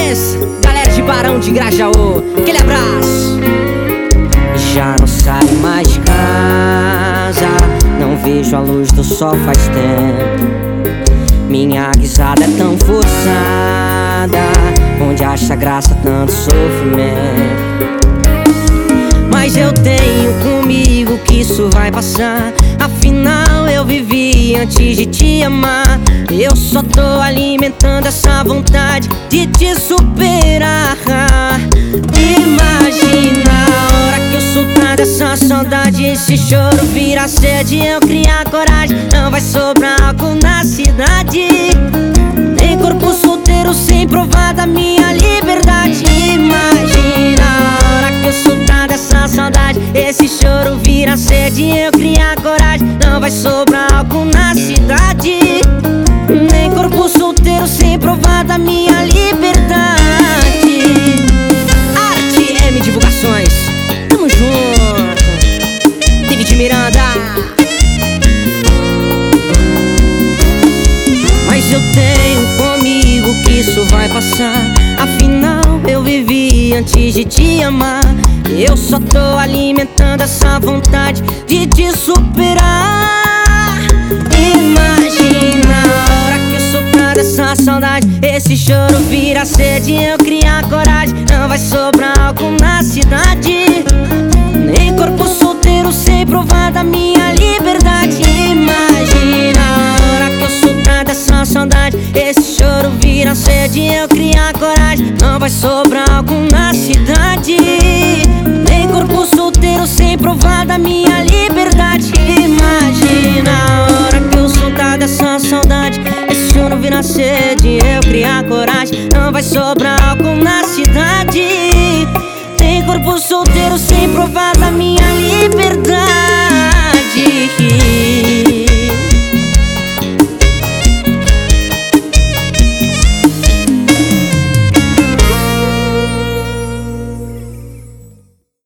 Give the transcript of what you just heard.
Produções, galera de Barão de Grajaú, aquele abraço. Já não saio mais de casa, não vejo a luz do sol faz tempo. Minha risada é tão forçada, onde acha graça tanto sofrimento. Mas eu tenho comigo que isso vai passar. Afinal eu vivi antes de te amar. Eu só tô alimentando essa vontade de te superar. Imagina a hora que eu soltar dessa saudade, esse choro vira sede, eu criar coragem. Não vai sobrar álcool na cidade, nem corpo solteiro sem provar da minha liberdade. Imagina a hora que eu soltar dessa saudade, esse choro vira sede, eu criar coragem. Não vai sobrar álcool na cidade, nem corpo solteiro sem provar da minha liberdade. Arte M Divulgações, tamo junto. David Miranda. Mas eu tenho comigo que isso vai passar. Afinal eu vivi antes de te amar. Eu só tô alimentando essa vontade de te superar. Imagina a hora que eu soltar dessa saudade, esse choro vira sede, eu criar coragem. Não vai sobrar álcool na cidade, nem corpo solteiro sem provar da minha liberdade. Imagina a hora que eu soltar dessa saudade, esse choro vira sede, eu criar coragem. Não vai sobrar álcool na cidade, nem corpo solteiro sem provar da minha liberdade. Imagina a hora que eu soltar dessa saudade, esse choro vira sede, eu criar coragem. Não vai sobrar álcool na cidade, nem corpo solteiro sem provar da minha